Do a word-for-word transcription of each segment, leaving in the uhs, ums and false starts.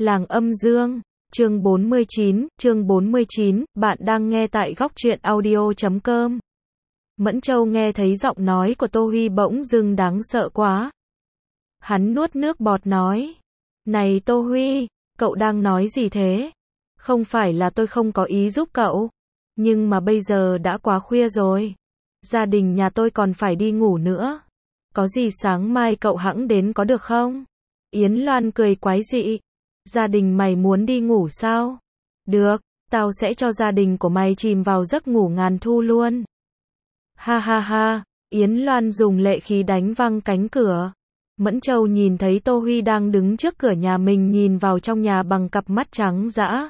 Làng Âm Dương, chương bốn mươi chín, chương bốn mươi chín, bạn đang nghe tại góc truyện audio chấm com. Mẫn Châu nghe thấy giọng nói của Tô Huy bỗng dưng đáng sợ quá. Hắn nuốt nước bọt nói, này Tô Huy, cậu đang nói gì thế? Không phải là tôi không có ý giúp cậu, nhưng mà bây giờ đã quá khuya rồi. Gia đình nhà tôi còn phải đi ngủ nữa. Có gì sáng mai cậu hẵng đến có được không? Yến Loan cười quái dị. Gia đình mày muốn đi ngủ sao? Được, tao sẽ cho gia đình của mày chìm vào giấc ngủ ngàn thu luôn. Ha ha ha, Yến Loan dùng lệ khí đánh văng cánh cửa. Mẫn Châu nhìn thấy Tô Huy đang đứng trước cửa nhà mình nhìn vào trong nhà bằng cặp mắt trắng dã.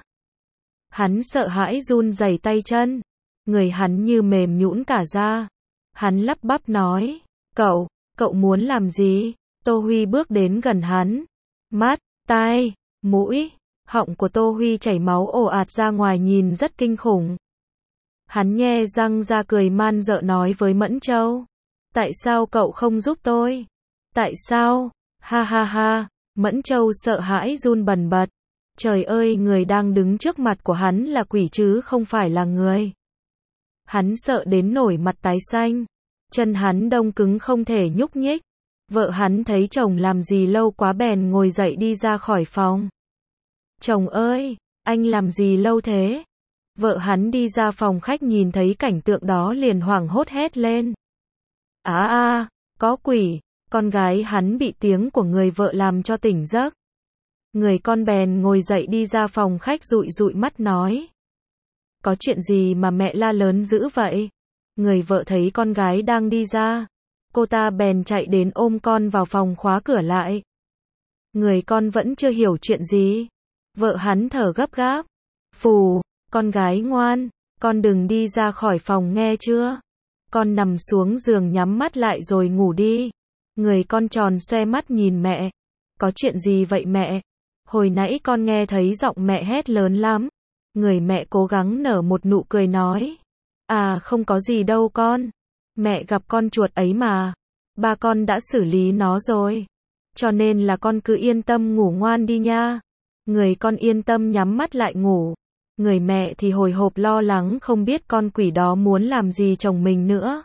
Hắn sợ hãi run rẩy tay chân. Người hắn như mềm nhũn cả ra. Hắn lắp bắp nói, cậu, cậu muốn làm gì? Tô Huy bước đến gần hắn. Mắt, tai, mũi, họng của Tô Huy chảy máu ồ ạt ra ngoài nhìn rất kinh khủng. Hắn nhe răng ra cười man dợ nói với Mẫn Châu. Tại sao cậu không giúp tôi? Tại sao? Ha ha ha, Mẫn Châu sợ hãi run bần bật. Trời ơi, người đang đứng trước mặt của hắn là quỷ chứ không phải là người. Hắn sợ đến nổi mặt tái xanh. Chân hắn đông cứng không thể nhúc nhích. Vợ hắn thấy chồng làm gì lâu quá bèn ngồi dậy đi ra khỏi phòng. Chồng ơi, anh làm gì lâu thế? Vợ hắn đi ra phòng khách nhìn thấy cảnh tượng đó liền hoảng hốt hét lên. Á à, a, có quỷ, con gái hắn bị tiếng của người vợ làm cho tỉnh giấc. Người con bèn ngồi dậy đi ra phòng khách dụi dụi mắt nói. Có chuyện gì mà mẹ la lớn dữ vậy? Người vợ thấy con gái đang đi ra. Cô ta bèn chạy đến ôm con vào phòng khóa cửa lại. Người con vẫn chưa hiểu chuyện gì. Vợ hắn thở gấp gáp. Phù, con gái ngoan, con đừng đi ra khỏi phòng nghe chưa? Con nằm xuống giường nhắm mắt lại rồi ngủ đi. Người con tròn xoe mắt nhìn mẹ. Có chuyện gì vậy mẹ? Hồi nãy con nghe thấy giọng mẹ hét lớn lắm. Người mẹ cố gắng nở một nụ cười nói. À không có gì đâu con. Mẹ gặp con chuột ấy mà. Ba con đã xử lý nó rồi. Cho nên là con cứ yên tâm ngủ ngoan đi nha. Người con yên tâm nhắm mắt lại ngủ. Người mẹ thì hồi hộp lo lắng không biết con quỷ đó muốn làm gì chồng mình nữa.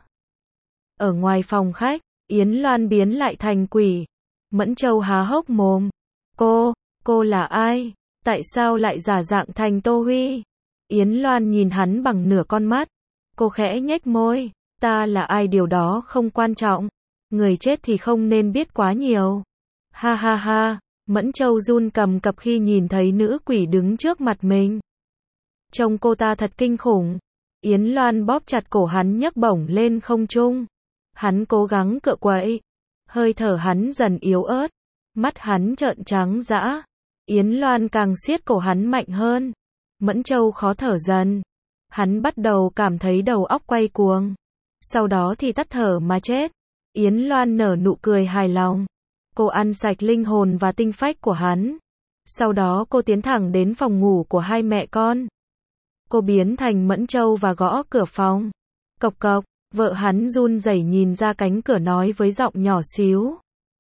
Ở ngoài phòng khách, Yến Loan biến lại thành quỷ. Mẫn Châu há hốc mồm. Cô, cô là ai? Tại sao lại giả dạng thành Tô Huy? Yến Loan nhìn hắn bằng nửa con mắt. Cô khẽ nhếch môi. Ta là ai điều đó không quan trọng. Người chết thì không nên biết quá nhiều. Ha ha ha, Mẫn Châu run cầm cập khi nhìn thấy nữ quỷ đứng trước mặt mình. Trông cô ta thật kinh khủng. Yến Loan bóp chặt cổ hắn nhấc bổng lên không trung. Hắn cố gắng cựa quậy. Hơi thở hắn dần yếu ớt. Mắt hắn trợn trắng dã. Yến Loan càng siết cổ hắn mạnh hơn. Mẫn Châu khó thở dần. Hắn bắt đầu cảm thấy đầu óc quay cuồng. Sau đó thì tắt thở mà chết. Yến Loan nở nụ cười hài lòng. Cô ăn sạch linh hồn và tinh phách của hắn. Sau đó cô tiến thẳng đến phòng ngủ của hai mẹ con. Cô biến thành Mẫn Châu và gõ cửa phòng. Cộc cộc, vợ hắn run rẩy nhìn ra cánh cửa nói với giọng nhỏ xíu.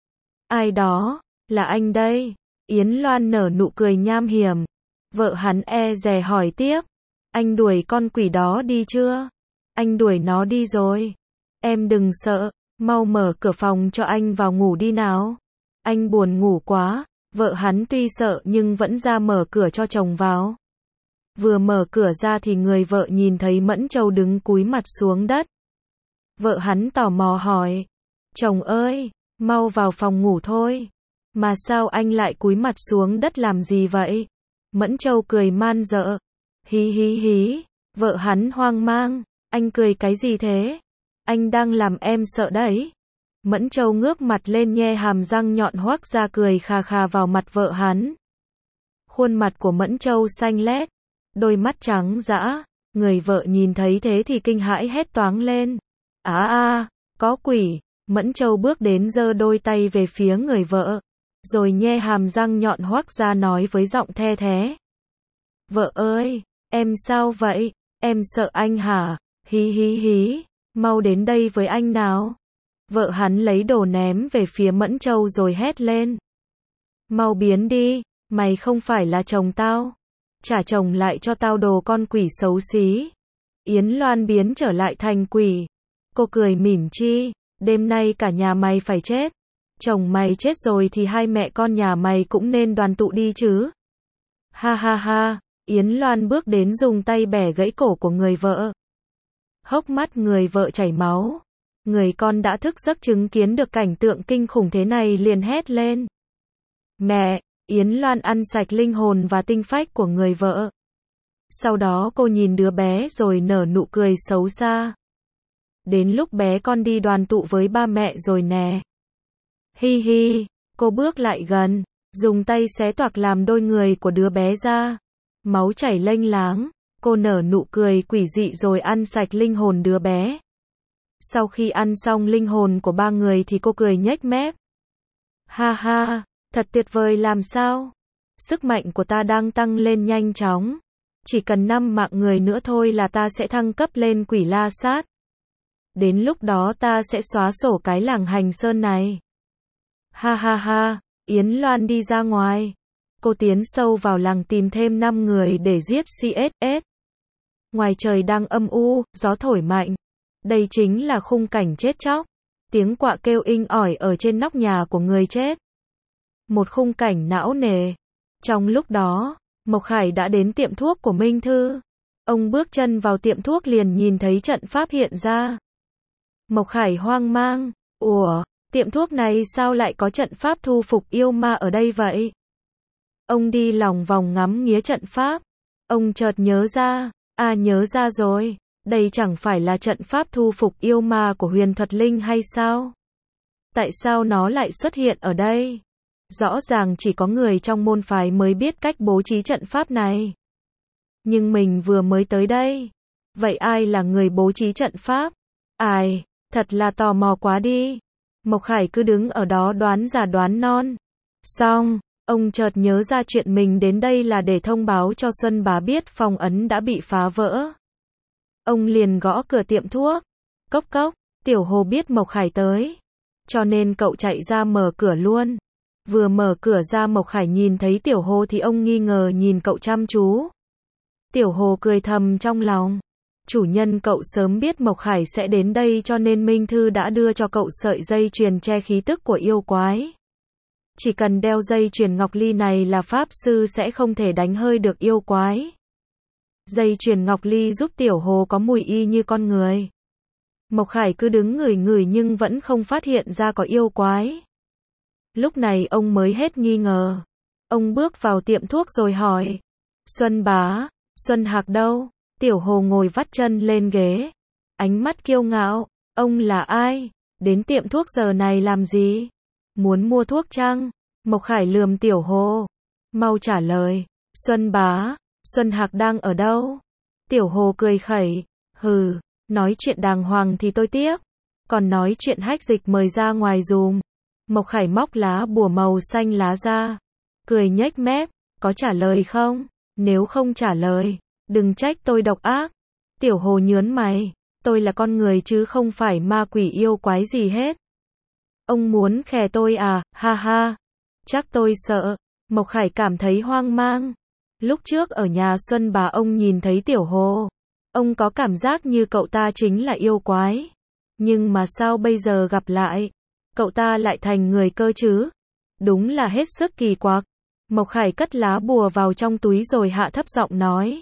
Ai đó? Là anh đây. Yến Loan nở nụ cười nham hiểm. Vợ hắn e dè hỏi tiếp. Anh đuổi con quỷ đó đi chưa? Anh đuổi nó đi rồi. Em đừng sợ, mau mở cửa phòng cho anh vào ngủ đi nào. Anh buồn ngủ quá. Vợ hắn tuy sợ nhưng vẫn ra mở cửa cho chồng vào. Vừa mở cửa ra thì người vợ nhìn thấy Mẫn Châu đứng cúi mặt xuống đất. Vợ hắn tò mò hỏi. Chồng ơi, mau vào phòng ngủ thôi. Mà sao anh lại cúi mặt xuống đất làm gì vậy? Mẫn Châu cười man dợ. Hí hí hí. Vợ hắn hoang mang. Anh cười cái gì thế? Anh đang làm em sợ đấy. Mẫn Châu ngước mặt lên nhe hàm răng nhọn hoác ra cười khà khà vào mặt vợ hắn. Khuôn mặt của Mẫn Châu xanh lét. Đôi mắt trắng dã. Người vợ nhìn thấy thế thì kinh hãi hét toáng lên. Á à, a, có quỷ. Mẫn Châu bước đến giơ đôi tay về phía người vợ. Rồi nhe hàm răng nhọn hoác ra nói với giọng the thé. Vợ ơi, em sao vậy? Em sợ anh hả? Hí hí hí, mau đến đây với anh nào. Vợ hắn lấy đồ ném về phía Mẫn Châu rồi hét lên. Mau biến đi, Mày không phải là chồng tao. Trả chồng lại cho tao đồ con quỷ xấu xí. Yến Loan biến trở lại thành quỷ. Cô cười mỉm chi. Đêm nay cả nhà mày phải chết. Chồng mày chết rồi thì hai mẹ con nhà mày cũng nên đoàn tụ đi chứ. Ha ha ha. Yến Loan bước đến dùng tay bẻ gãy cổ của người vợ. Hốc mắt người vợ chảy máu. Người con đã thức giấc chứng kiến được cảnh tượng kinh khủng thế này liền hét lên. Mẹ! Yến Loan ăn sạch linh hồn và tinh phách của người vợ. Sau đó cô nhìn đứa bé rồi nở nụ cười xấu xa. Đến lúc bé con đi đoàn tụ với ba mẹ rồi nè. Hi hi, cô bước lại gần, dùng tay xé toạc làm đôi người của đứa bé ra. Máu chảy lênh láng, cô nở nụ cười quỷ dị rồi ăn sạch linh hồn đứa bé. Sau khi ăn xong linh hồn của ba người thì cô cười nhếch mép. Ha ha, thật tuyệt vời làm sao? Sức mạnh của ta đang tăng lên nhanh chóng. Chỉ cần năm mạng người nữa thôi là ta sẽ thăng cấp lên quỷ la sát. Đến lúc đó ta sẽ xóa sổ cái làng Hành Sơn này. Ha ha ha, Yến Loan đi ra ngoài. Cô tiến sâu vào làng tìm thêm năm người để giết xê ét ét. Ngoài trời đang âm u, gió thổi mạnh. Đây chính là khung cảnh chết chóc. Tiếng quạ kêu inh ỏi ở trên nóc nhà của người chết. Một khung cảnh não nề. Trong lúc đó, Mộc Khải đã đến tiệm thuốc của Minh Thư. Ông bước chân vào tiệm thuốc liền nhìn thấy trận pháp hiện ra. Mộc Khải hoang mang. Ủa, tiệm thuốc này sao lại có trận pháp thu phục yêu ma ở đây vậy? Ông đi lòng vòng ngắm nghía trận pháp. Ông chợt nhớ ra. À nhớ ra rồi. Đây chẳng phải là trận pháp thu phục yêu ma của Huyền Thuật Linh hay sao? Tại sao nó lại xuất hiện ở đây? Rõ ràng chỉ có người trong môn phái mới biết cách bố trí trận pháp này. Nhưng mình vừa mới tới đây. Vậy ai là người bố trí trận pháp? Ai? Thật là tò mò quá đi. Mộc Khải cứ đứng ở đó đoán già đoán non. Xong, ông chợt nhớ ra chuyện mình đến đây là để thông báo cho Xuân Bá biết phong ấn đã bị phá vỡ. Ông liền gõ cửa tiệm thuốc. Cốc cốc, Tiểu Hồ biết Mộc Khải tới. Cho nên cậu chạy ra mở cửa luôn. Vừa mở cửa ra Mộc Khải nhìn thấy Tiểu Hồ thì ông nghi ngờ nhìn cậu chăm chú. Tiểu Hồ cười thầm trong lòng. Chủ nhân cậu sớm biết Mộc Khải sẽ đến đây cho nên Minh Thư đã đưa cho cậu sợi dây chuyền che khí tức của yêu quái. Chỉ cần đeo dây chuyền ngọc ly này là pháp sư sẽ không thể đánh hơi được yêu quái. Dây chuyền ngọc ly giúp Tiểu Hồ có mùi y như con người. Mộc Khải cứ đứng ngửi ngửi nhưng vẫn không phát hiện ra có yêu quái. Lúc này ông mới hết nghi ngờ. Ông bước vào tiệm thuốc rồi hỏi. Xuân Bá, Xuân Hạc đâu? Tiểu Hồ ngồi vắt chân lên ghế. Ánh mắt kiêu ngạo. Ông là ai? Đến tiệm thuốc giờ này làm gì? Muốn mua thuốc chăng? Mộc Khải lườm Tiểu Hồ. Mau trả lời. Xuân Bá, Xuân Hạc đang ở đâu? Tiểu Hồ cười khẩy. Hừ, nói chuyện đàng hoàng thì tôi tiếc. Còn nói chuyện hách dịch mời ra ngoài dùm. Mộc Khải móc lá bùa màu xanh lá ra. Cười nhếch mép. Có trả lời không? Nếu không trả lời, đừng trách tôi độc ác. Tiểu Hồ nhớn mày. Tôi là con người chứ không phải ma quỷ yêu quái gì hết. Ông muốn khè tôi à? Ha ha. Chắc tôi sợ. Mộc Khải cảm thấy hoang mang. Lúc trước ở nhà Xuân Bá ông nhìn thấy Tiểu Hồ. Ông có cảm giác như cậu ta chính là yêu quái. Nhưng mà sao bây giờ gặp lại? Cậu ta lại thành người cơ chứ? Đúng là hết sức kỳ quặc. Mộc Khải cất lá bùa vào trong túi rồi hạ thấp giọng nói.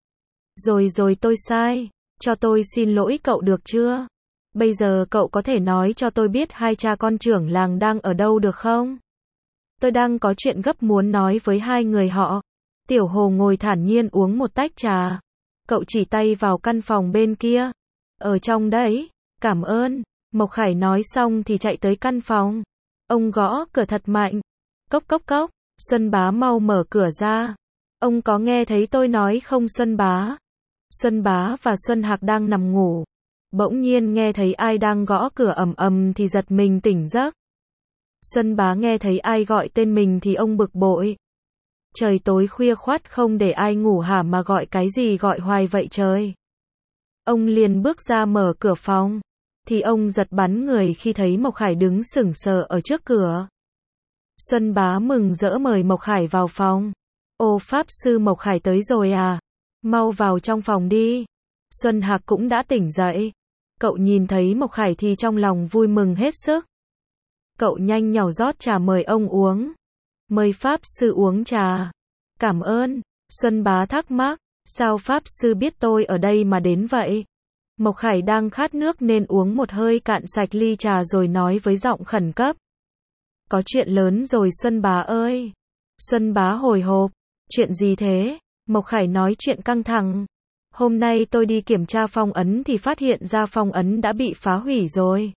Rồi rồi tôi sai. Cho tôi xin lỗi cậu được chưa? Bây giờ cậu có thể nói cho tôi biết hai cha con trưởng làng đang ở đâu được không? Tôi đang có chuyện gấp muốn nói với hai người họ. Tiểu Hồ ngồi thản nhiên uống một tách trà. Cậu chỉ tay vào căn phòng bên kia. Ở trong đấy. Cảm ơn. Mộc Khải nói xong thì chạy tới căn phòng. Ông gõ cửa thật mạnh. Cốc cốc cốc. Xuân Bá mau mở cửa ra. Ông có nghe thấy tôi nói không Xuân Bá? Xuân Bá và Xuân Hạc đang nằm ngủ. Bỗng nhiên nghe thấy ai đang gõ cửa ầm ầm thì giật mình tỉnh giấc. Xuân Bá nghe thấy ai gọi tên mình thì ông bực bội. Trời tối khuya khoắt không để ai ngủ hả mà gọi cái gì gọi hoài vậy trời. Ông liền bước ra mở cửa phòng. Thì ông giật bắn người khi thấy Mộc Khải đứng sững sờ ở trước cửa. Xuân Bá mừng rỡ mời Mộc Khải vào phòng. Ô Pháp Sư, Mộc Khải tới rồi à? Mau vào trong phòng đi. Xuân Hạc cũng đã tỉnh dậy. Cậu nhìn thấy Mộc Khải thì trong lòng vui mừng hết sức. Cậu nhanh nhảu rót trà mời ông uống. Mời Pháp Sư uống trà. Cảm ơn. Xuân Bá thắc mắc, sao Pháp Sư biết tôi ở đây mà đến vậy? Mộc Khải đang khát nước nên uống một hơi cạn sạch ly trà rồi nói với giọng khẩn cấp. Có chuyện lớn rồi Xuân Bá ơi. Xuân Bá hồi hộp. Chuyện gì thế? Mộc Khải nói chuyện căng thẳng. Hôm nay tôi đi kiểm tra phong ấn thì phát hiện ra phong ấn đã bị phá hủy rồi.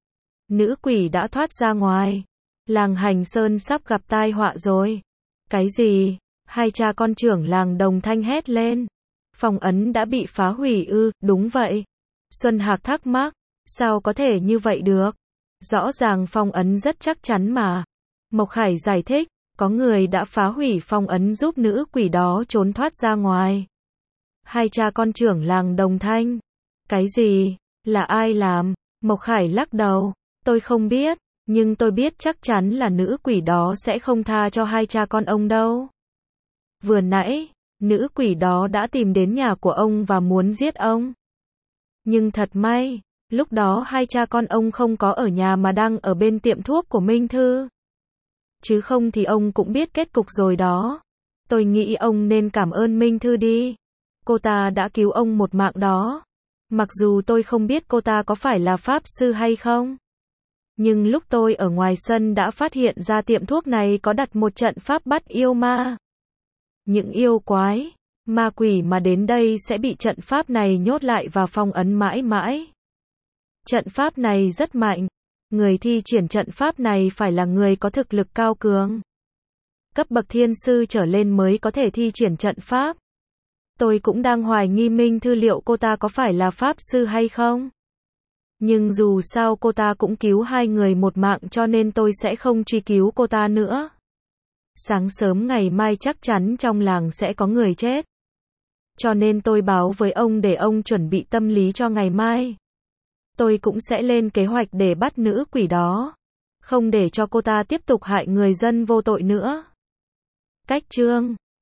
Nữ quỷ đã thoát ra ngoài. Làng Hành Sơn sắp gặp tai họa rồi. Cái gì? Hai cha con trưởng làng đồng thanh hét lên. Phong ấn đã bị phá hủy ư? Đúng vậy. Xuân Hạc thắc mắc. Sao có thể như vậy được? Rõ ràng phong ấn rất chắc chắn mà. Mộc Khải giải thích. Có người đã phá hủy phong ấn giúp nữ quỷ đó trốn thoát ra ngoài. Hai cha con trưởng làng đồng thanh. Cái gì? Là ai làm? Mộc Khải lắc đầu. Tôi không biết, nhưng tôi biết chắc chắn là nữ quỷ đó sẽ không tha cho hai cha con ông đâu. Vừa nãy, nữ quỷ đó đã tìm đến nhà của ông và muốn giết ông. Nhưng thật may, lúc đó hai cha con ông không có ở nhà mà đang ở bên tiệm thuốc của Minh Thư. Chứ không thì ông cũng biết kết cục rồi đó. Tôi nghĩ ông nên cảm ơn Minh Thư đi. Cô ta đã cứu ông một mạng đó. Mặc dù tôi không biết cô ta có phải là Pháp Sư hay không. Nhưng lúc tôi ở ngoài sân đã phát hiện ra tiệm thuốc này có đặt một trận pháp bắt yêu ma. Những yêu quái, ma quỷ mà đến đây sẽ bị trận pháp này nhốt lại và phong ấn mãi mãi. Trận pháp này rất mạnh. Người thi triển trận pháp này phải là người có thực lực cao cường. Cấp bậc thiên sư trở lên mới có thể thi triển trận pháp. Tôi cũng đang hoài nghi Minh Thư liệu cô ta có phải là Pháp Sư hay không. Nhưng dù sao cô ta cũng cứu hai người một mạng cho nên tôi sẽ không truy cứu cô ta nữa. Sáng sớm ngày mai chắc chắn trong làng sẽ có người chết. Cho nên tôi báo với ông để ông chuẩn bị tâm lý cho ngày mai. Tôi cũng sẽ lên kế hoạch để bắt nữ quỷ đó. Không để cho cô ta tiếp tục hại người dân vô tội nữa. Cách chương